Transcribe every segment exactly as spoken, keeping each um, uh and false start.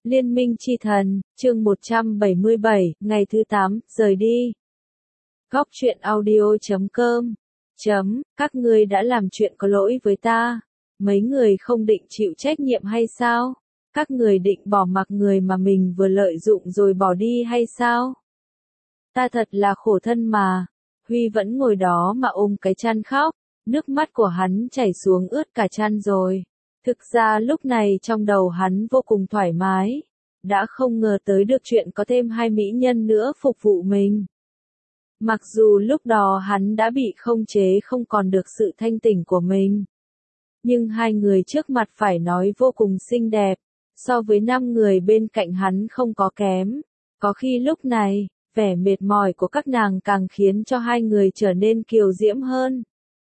Liên minh chi thần, chương một trăm bảy mươi bảy, ngày thứ tám, rời đi. Góc truyện audio chấm com chấm, các ngươi đã làm chuyện có lỗi với ta. Mấy người không định chịu trách nhiệm hay sao? Các người định bỏ mặc người mà mình vừa lợi dụng rồi bỏ đi hay sao? Ta thật là khổ thân mà. Huy vẫn ngồi đó mà ôm cái chăn khóc, nước mắt của hắn chảy xuống ướt cả chăn rồi. Thực ra lúc này trong đầu hắn vô cùng thoải mái, đã không ngờ tới được chuyện có thêm hai mỹ nhân nữa phục vụ mình. Mặc dù lúc đó hắn đã bị không chế không còn được sự thanh tỉnh của mình. Nhưng hai người trước mặt phải nói vô cùng xinh đẹp, so với năm người bên cạnh hắn không có kém. Có khi lúc này, vẻ mệt mỏi của các nàng càng khiến cho hai người trở nên kiều diễm hơn.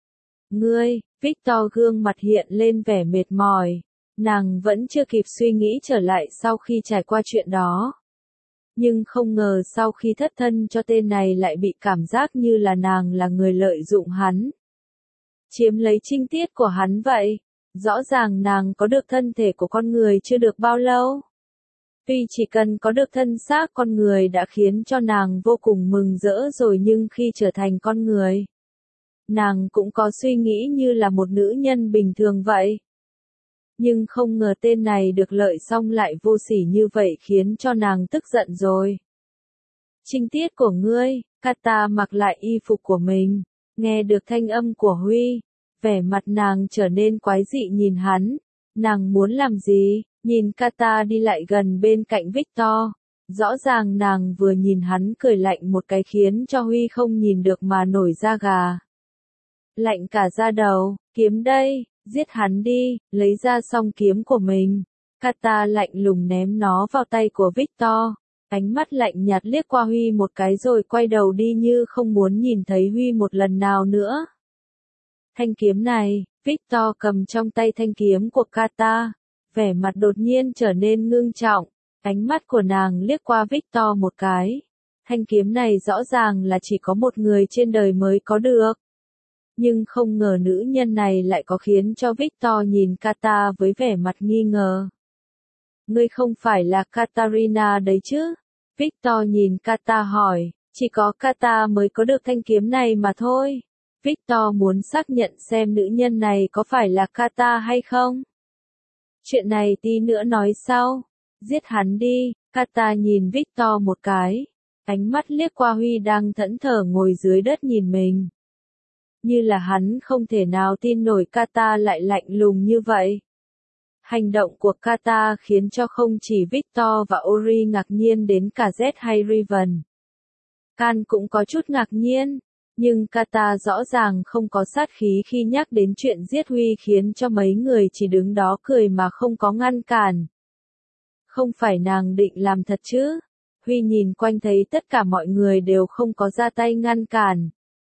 Ngươi, Victor gương mặt hiện lên vẻ mệt mỏi. Nàng vẫn chưa kịp suy nghĩ trở lại sau khi trải qua chuyện đó. Nhưng không ngờ sau khi thất thân cho tên này lại bị cảm giác như là nàng là người lợi dụng hắn. Chiếm lấy trinh tiết của hắn vậy. Rõ ràng nàng có được thân thể của con người chưa được bao lâu. Tuy chỉ cần có được thân xác con người đã khiến cho nàng vô cùng mừng rỡ rồi, nhưng khi trở thành con người, nàng cũng có suy nghĩ như là một nữ nhân bình thường vậy. Nhưng không ngờ tên này được lợi xong lại vô sỉ như vậy khiến cho nàng tức giận rồi. Trinh tiết của ngươi, Kata mặc lại y phục của mình, nghe được thanh âm của Huy, vẻ mặt nàng trở nên quái dị nhìn hắn. Nàng muốn làm gì? Nhìn Kata đi lại gần bên cạnh Victor. Rõ ràng nàng vừa nhìn hắn cười lạnh một cái khiến cho Huy không nhìn được mà nổi da gà. Lạnh cả da đầu, kiếm đây, giết hắn đi, lấy ra song kiếm của mình. Kata lạnh lùng ném nó vào tay của Victor. Ánh mắt lạnh nhạt liếc qua Huy một cái rồi quay đầu đi như không muốn nhìn thấy Huy một lần nào nữa. Thanh kiếm này, Victor cầm trong tay thanh kiếm của Kata. Vẻ mặt đột nhiên trở nên ngưng trọng. Ánh mắt của nàng liếc qua Victor một cái. Thanh kiếm này rõ ràng là chỉ có một người trên đời mới có được. Nhưng không ngờ nữ nhân này lại có khiến cho Victor nhìn Kata với vẻ mặt nghi ngờ. Ngươi không phải là Katarina đấy chứ? Victor nhìn Kata hỏi, chỉ có Kata mới có được thanh kiếm này mà thôi. Victor muốn xác nhận xem nữ nhân này có phải là Kata hay không. Chuyện này tí nữa nói sau. Giết hắn đi. Kata nhìn Victor một cái. Ánh mắt liếc qua Huy đang thẫn thờ ngồi dưới đất nhìn mình. Như là hắn không thể nào tin nổi Kata lại lạnh lùng như vậy. Hành động của Kata khiến cho không chỉ Victor và Ori ngạc nhiên đến cả Z hay Riven. Kan cũng có chút ngạc nhiên. Nhưng Kata rõ ràng không có sát khí khi nhắc đến chuyện giết Huy khiến cho mấy người chỉ đứng đó cười mà không có ngăn cản. Không phải nàng định làm thật chứ? Huy nhìn quanh thấy tất cả mọi người đều không có ra tay ngăn cản.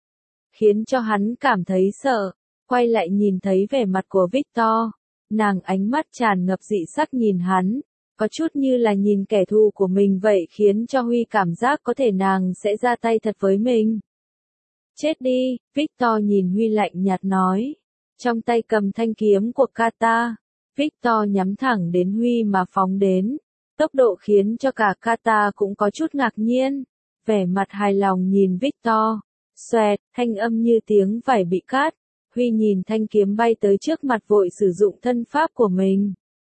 Khiến cho hắn cảm thấy sợ, quay lại nhìn thấy vẻ mặt của Victor. Nàng ánh mắt tràn ngập dị sắc nhìn hắn, có chút như là nhìn kẻ thù của mình vậy khiến cho Huy cảm giác có thể nàng sẽ ra tay thật với mình. Chết đi, Victor nhìn Huy lạnh nhạt nói. Trong tay cầm thanh kiếm của Kata, Victor nhắm thẳng đến Huy mà phóng đến. Tốc độ khiến cho cả Kata cũng có chút ngạc nhiên. Vẻ mặt hài lòng nhìn Victor. Xoẹt, thanh âm như tiếng vải bị cắt. Huy nhìn thanh kiếm bay tới trước mặt vội sử dụng thân pháp của mình.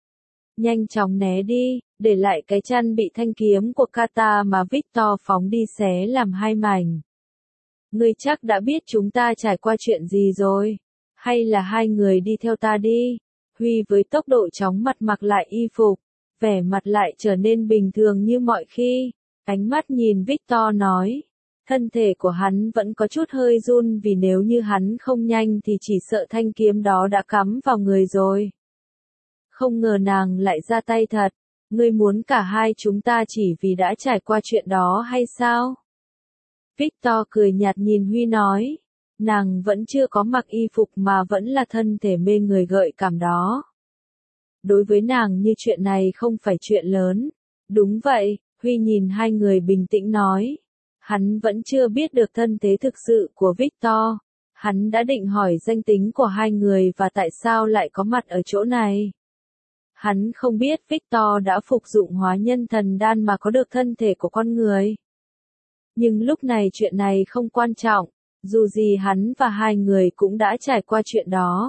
Nhanh chóng né đi, để lại cái chăn bị thanh kiếm của Kata mà Victor phóng đi xé làm hai mảnh. Ngươi chắc đã biết chúng ta trải qua chuyện gì rồi. Hay là hai người đi theo ta đi. Huy với tốc độ chóng mặt mặc lại y phục. Vẻ mặt lại trở nên bình thường như mọi khi. Ánh mắt nhìn Victor nói. Thân thể của hắn vẫn có chút hơi run vì nếu như hắn không nhanh thì chỉ sợ thanh kiếm đó đã cắm vào người rồi. Không ngờ nàng lại ra tay thật. Ngươi muốn cả hai chúng ta chỉ vì đã trải qua chuyện đó hay sao? Victor cười nhạt nhìn Huy nói. Nàng vẫn chưa có mặc y phục mà vẫn là thân thể mê người gợi cảm đó. Đối với nàng như chuyện này không phải chuyện lớn. Đúng vậy, Huy nhìn hai người bình tĩnh nói. Hắn vẫn chưa biết được thân thế thực sự của Victor. Hắn đã định hỏi danh tính của hai người và tại sao lại có mặt ở chỗ này. Hắn không biết Victor đã phục dụng hóa nhân thần đan mà có được thân thể của con người. Nhưng lúc này chuyện này không quan trọng, dù gì hắn và hai người cũng đã trải qua chuyện đó.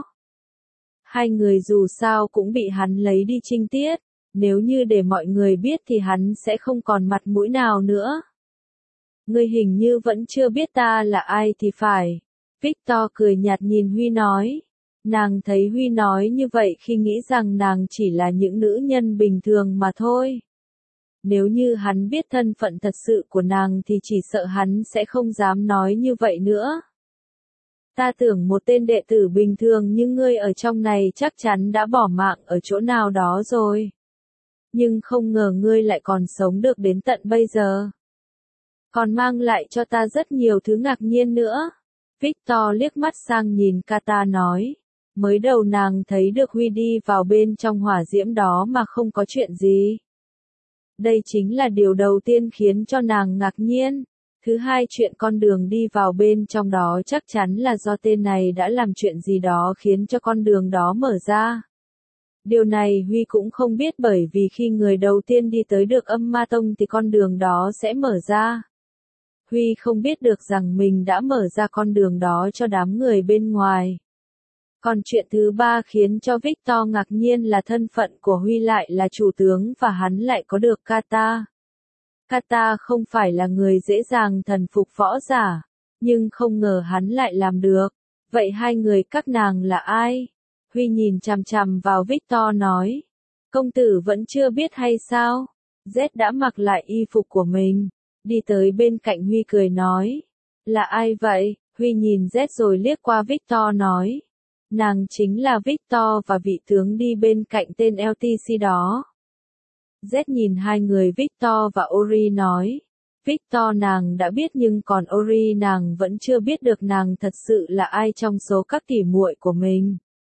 Hai người dù sao cũng bị hắn lấy đi trinh tiết, nếu như để mọi người biết thì hắn sẽ không còn mặt mũi nào nữa. Ngươi hình như vẫn chưa biết ta là ai thì phải. Victor cười nhạt nhìn Huy nói. Nàng thấy Huy nói như vậy khi nghĩ rằng nàng chỉ là những nữ nhân bình thường mà thôi. Nếu như hắn biết thân phận thật sự của nàng thì chỉ sợ hắn sẽ không dám nói như vậy nữa. Ta tưởng một tên đệ tử bình thường như ngươi ở trong này chắc chắn đã bỏ mạng ở chỗ nào đó rồi. Nhưng không ngờ ngươi lại còn sống được đến tận bây giờ. Còn mang lại cho ta rất nhiều thứ ngạc nhiên nữa. Victor liếc mắt sang nhìn Kata nói. Mới đầu nàng thấy được Huy đi vào bên trong hỏa diễm đó mà không có chuyện gì. Đây chính là điều đầu tiên khiến cho nàng ngạc nhiên. Thứ hai, chuyện con đường đi vào bên trong đó chắc chắn là do tên này đã làm chuyện gì đó khiến cho con đường đó mở ra. Điều này Huy cũng không biết, bởi vì khi người đầu tiên đi tới được âm ma tông thì con đường đó sẽ mở ra. Huy không biết được rằng mình đã mở ra con đường đó cho đám người bên ngoài. Còn chuyện thứ ba khiến cho Victor ngạc nhiên là thân phận của Huy lại là chủ tướng và hắn lại có được Kata. Kata không phải là người dễ dàng thần phục võ giả, nhưng không ngờ hắn lại làm được. Vậy hai người các nàng là ai? Huy nhìn chằm chằm vào Victor nói. Công tử vẫn chưa biết hay sao? Z đã mặc lại y phục của mình, đi tới bên cạnh Huy cười nói. Là ai vậy? Huy nhìn Z rồi liếc qua Victor nói. Nàng chính là Victor và vị tướng đi bên cạnh tên lờ tê xê đó. Z nhìn hai người Victor và Ori nói. Victor nàng đã biết nhưng còn Ori nàng vẫn chưa biết được nàng thật sự là ai trong số các tỉ muội của mình.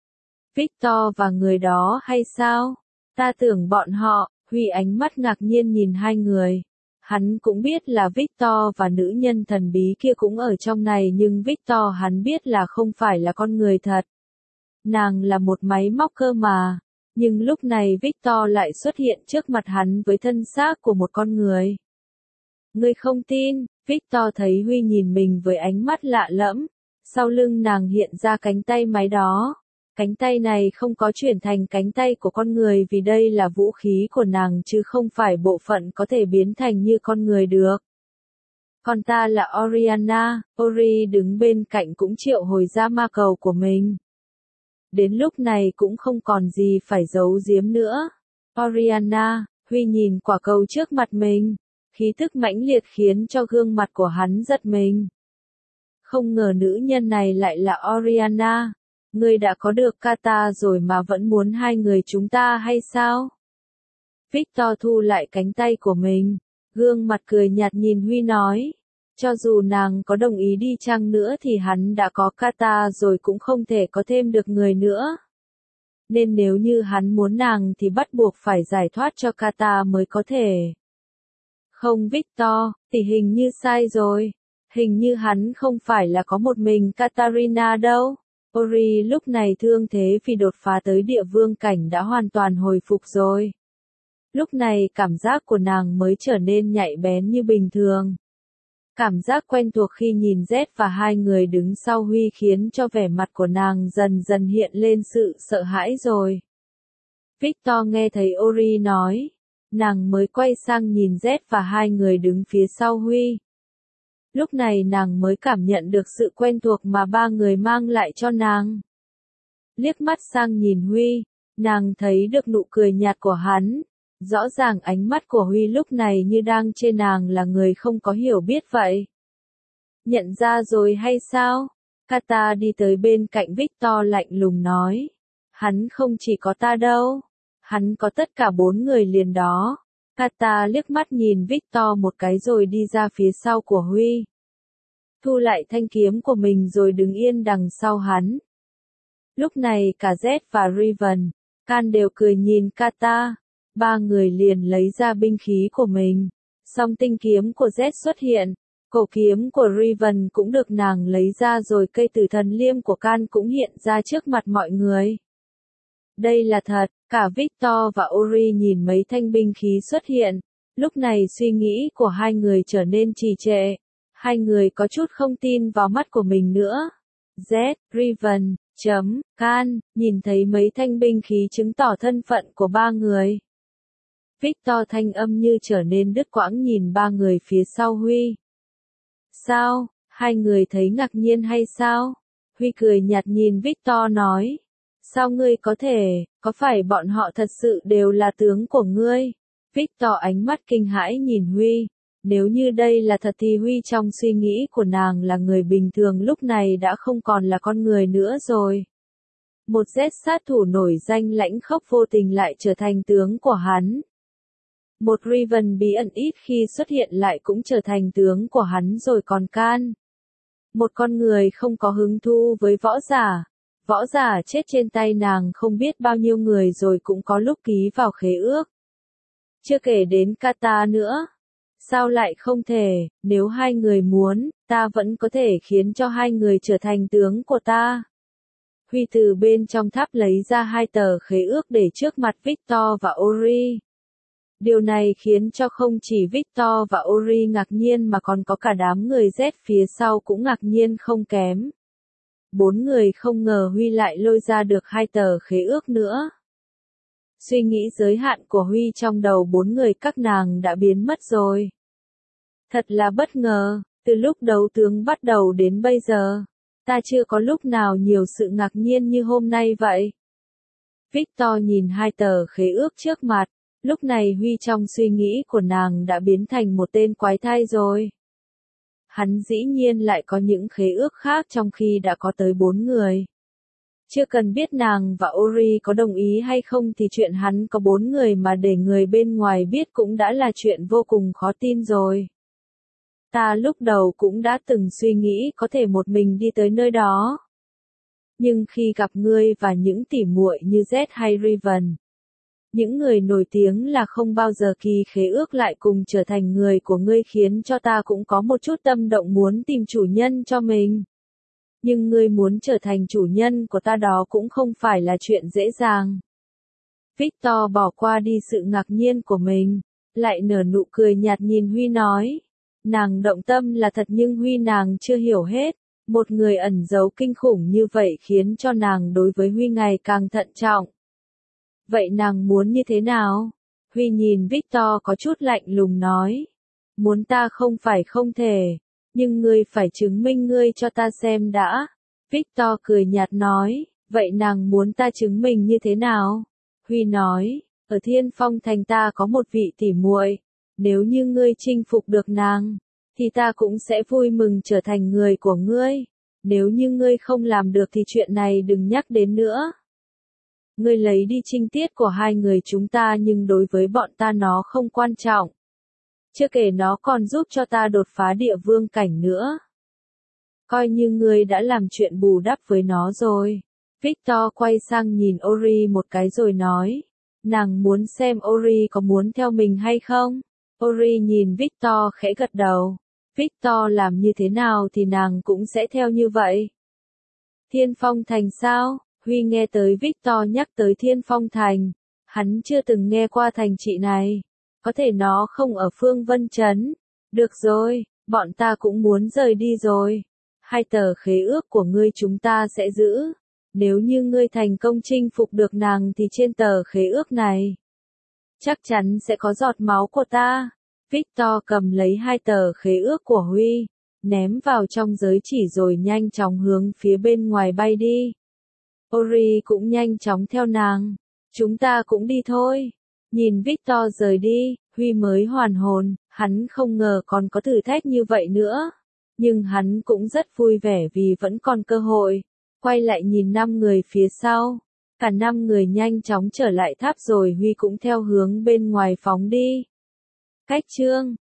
Victor và người đó hay sao? Ta tưởng bọn họ. Huy ánh mắt ngạc nhiên nhìn hai người. Hắn cũng biết là Victor và nữ nhân thần bí kia cũng ở trong này, nhưng Victor hắn biết là không phải là con người thật. Nàng là một máy móc cơ mà. Nhưng lúc này Victor lại xuất hiện trước mặt hắn với thân xác của một con người. Ngươi không tin? Victor thấy Huy nhìn mình với ánh mắt lạ lẫm. Sau lưng nàng hiện ra cánh tay máy đó. Cánh tay này không có chuyển thành cánh tay của con người vì đây là vũ khí của nàng chứ không phải bộ phận có thể biến thành như con người được. Còn ta là Oriana. Ori đứng bên cạnh cũng triệu hồi ra ma cầu của mình. Đến lúc này cũng không còn gì phải giấu giếm nữa. Oriana, Huy nhìn quả cầu trước mặt mình. Khí tức mãnh liệt khiến cho gương mặt của hắn giật mình. Không ngờ nữ nhân này lại là Oriana. Ngươi đã có được Kata rồi mà vẫn muốn hai người chúng ta hay sao? Victor thu lại cánh tay của mình. Gương mặt cười nhạt nhìn Huy nói. Cho dù nàng có đồng ý đi chăng nữa thì hắn đã có Kata rồi cũng không thể có thêm được người nữa. Nên nếu như hắn muốn nàng thì bắt buộc phải giải thoát cho Kata mới có thể. Không Victor, thì hình như sai rồi. Hình như hắn không phải là có một mình Katarina đâu. Ori lúc này thương thế vì đột phá tới địa vương cảnh đã hoàn toàn hồi phục rồi. Lúc này cảm giác của nàng mới trở nên nhạy bén như bình thường. Cảm giác quen thuộc khi nhìn Z và hai người đứng sau Huy khiến cho vẻ mặt của nàng dần dần hiện lên sự sợ hãi rồi. Victor nghe thấy Ori nói. Nàng mới quay sang nhìn Z và hai người đứng phía sau Huy. Lúc này nàng mới cảm nhận được sự quen thuộc mà ba người mang lại cho nàng. Liếc mắt sang nhìn Huy, nàng thấy được nụ cười nhạt của hắn. Rõ ràng ánh mắt của Huy lúc này như đang chê nàng là người không có hiểu biết vậy. Nhận ra rồi hay sao? Kata đi tới bên cạnh Victor lạnh lùng nói. Hắn không chỉ có ta đâu. Hắn có tất cả bốn người liền đó. Kata liếc mắt nhìn Victor một cái rồi đi ra phía sau của Huy. Thu lại thanh kiếm của mình rồi đứng yên đằng sau hắn. Lúc này cả Z và Riven, Khan đều cười nhìn Kata. Ba người liền lấy ra binh khí của mình. Song tinh kiếm của Z xuất hiện. Cổ kiếm của Riven cũng được nàng lấy ra rồi cây tử thần liêm của Khan cũng hiện ra trước mặt mọi người. Đây là thật, cả Victor và Ori nhìn mấy thanh binh khí xuất hiện. Lúc này suy nghĩ của hai người trở nên trì trệ. Hai người có chút không tin vào mắt của mình nữa. Z, Riven, chấm, Can, nhìn thấy mấy thanh binh khí chứng tỏ thân phận của ba người. Victor thanh âm như trở nên đứt quãng nhìn ba người phía sau Huy. Sao, hai người thấy ngạc nhiên hay sao? Huy cười nhạt nhìn Victor nói. Sao ngươi có thể, có phải bọn họ thật sự đều là tướng của ngươi? Victor ánh mắt kinh hãi nhìn Huy. Nếu như đây là thật thì Huy trong suy nghĩ của nàng là người bình thường lúc này đã không còn là con người nữa rồi. Một Z sát thủ nổi danh lãnh khốc vô tình lại trở thành tướng của hắn. Một Riven bí ẩn ít khi xuất hiện lại cũng trở thành tướng của hắn rồi còn Can. Một con người không có hứng thú với võ giả. Võ giả chết trên tay nàng không biết bao nhiêu người rồi cũng có lúc ký vào khế ước. Chưa kể đến Kata nữa. Sao lại không thể, nếu hai người muốn, ta vẫn có thể khiến cho hai người trở thành tướng của ta. Huy từ bên trong tháp lấy ra hai tờ khế ước để trước mặt Victor và Ori. Điều này khiến cho không chỉ Victor và Ori ngạc nhiên mà còn có cả đám người Z phía sau cũng ngạc nhiên không kém. Bốn người không ngờ Huy lại lôi ra được hai tờ khế ước nữa. Suy nghĩ giới hạn của Huy trong đầu bốn người các nàng đã biến mất rồi. Thật là bất ngờ, từ lúc đấu tướng bắt đầu đến bây giờ, ta chưa có lúc nào nhiều sự ngạc nhiên như hôm nay vậy. Victor nhìn hai tờ khế ước trước mặt, lúc này Huy trong suy nghĩ của nàng đã biến thành một tên quái thai rồi. Hắn dĩ nhiên lại có những khế ước khác trong khi đã có tới bốn người. Chưa cần biết nàng và Ori có đồng ý hay không thì chuyện hắn có bốn người mà để người bên ngoài biết cũng đã là chuyện vô cùng khó tin rồi. Ta lúc đầu cũng đã từng suy nghĩ có thể một mình đi tới nơi đó. Nhưng khi gặp ngươi và những tỉ muội như Z hay Riven, những người nổi tiếng là không bao giờ kỳ khế ước lại cùng trở thành người của ngươi khiến cho ta cũng có một chút tâm động muốn tìm chủ nhân cho mình. Nhưng ngươi muốn trở thành chủ nhân của ta đó cũng không phải là chuyện dễ dàng. Victor bỏ qua đi sự ngạc nhiên của mình, lại nở nụ cười nhạt nhìn Huy nói. Nàng động tâm là thật nhưng Huy nàng chưa hiểu hết. Một người ẩn giấu kinh khủng như vậy khiến cho nàng đối với Huy ngày càng thận trọng. Vậy nàng muốn như thế nào? Huy nhìn Victor có chút lạnh lùng nói. Muốn ta không phải không thể, nhưng ngươi phải chứng minh ngươi cho ta xem đã. Victor cười nhạt nói, vậy nàng muốn ta chứng minh như thế nào? Huy nói, ở Thiên Phong Thành ta có một vị tỉ muội, nếu như ngươi chinh phục được nàng, thì ta cũng sẽ vui mừng trở thành người của ngươi. Nếu như ngươi không làm được thì chuyện này đừng nhắc đến nữa. Ngươi lấy đi trinh tiết của hai người chúng ta nhưng đối với bọn ta nó không quan trọng. Chưa kể nó còn giúp cho ta đột phá địa vương cảnh nữa. Coi như ngươi đã làm chuyện bù đắp với nó rồi. Victor quay sang nhìn Ori một cái rồi nói. Nàng muốn xem Ori có muốn theo mình hay không? Ori nhìn Victor khẽ gật đầu. Victor làm như thế nào thì nàng cũng sẽ theo như vậy. Thiên Phong Thành sao? Huy nghe tới Victor nhắc tới Thiên Phong Thành. Hắn chưa từng nghe qua thành trị này. Có thể nó không ở Phương Vân Trấn. Được rồi, bọn ta cũng muốn rời đi rồi. Hai tờ khế ước của ngươi chúng ta sẽ giữ. Nếu như ngươi thành công chinh phục được nàng thì trên tờ khế ước này, chắc chắn sẽ có giọt máu của ta. Victor cầm lấy hai tờ khế ước của Huy, ném vào trong giới chỉ rồi nhanh chóng hướng phía bên ngoài bay đi. Ori cũng nhanh chóng theo nàng. Chúng ta cũng đi thôi. Nhìn Victor rời đi, Huy mới hoàn hồn, hắn không ngờ còn có thử thách như vậy nữa. Nhưng hắn cũng rất vui vẻ vì vẫn còn cơ hội. Quay lại nhìn năm người phía sau. Cả năm người nhanh chóng trở lại tháp rồi Huy cũng theo hướng bên ngoài phóng đi. Cách chương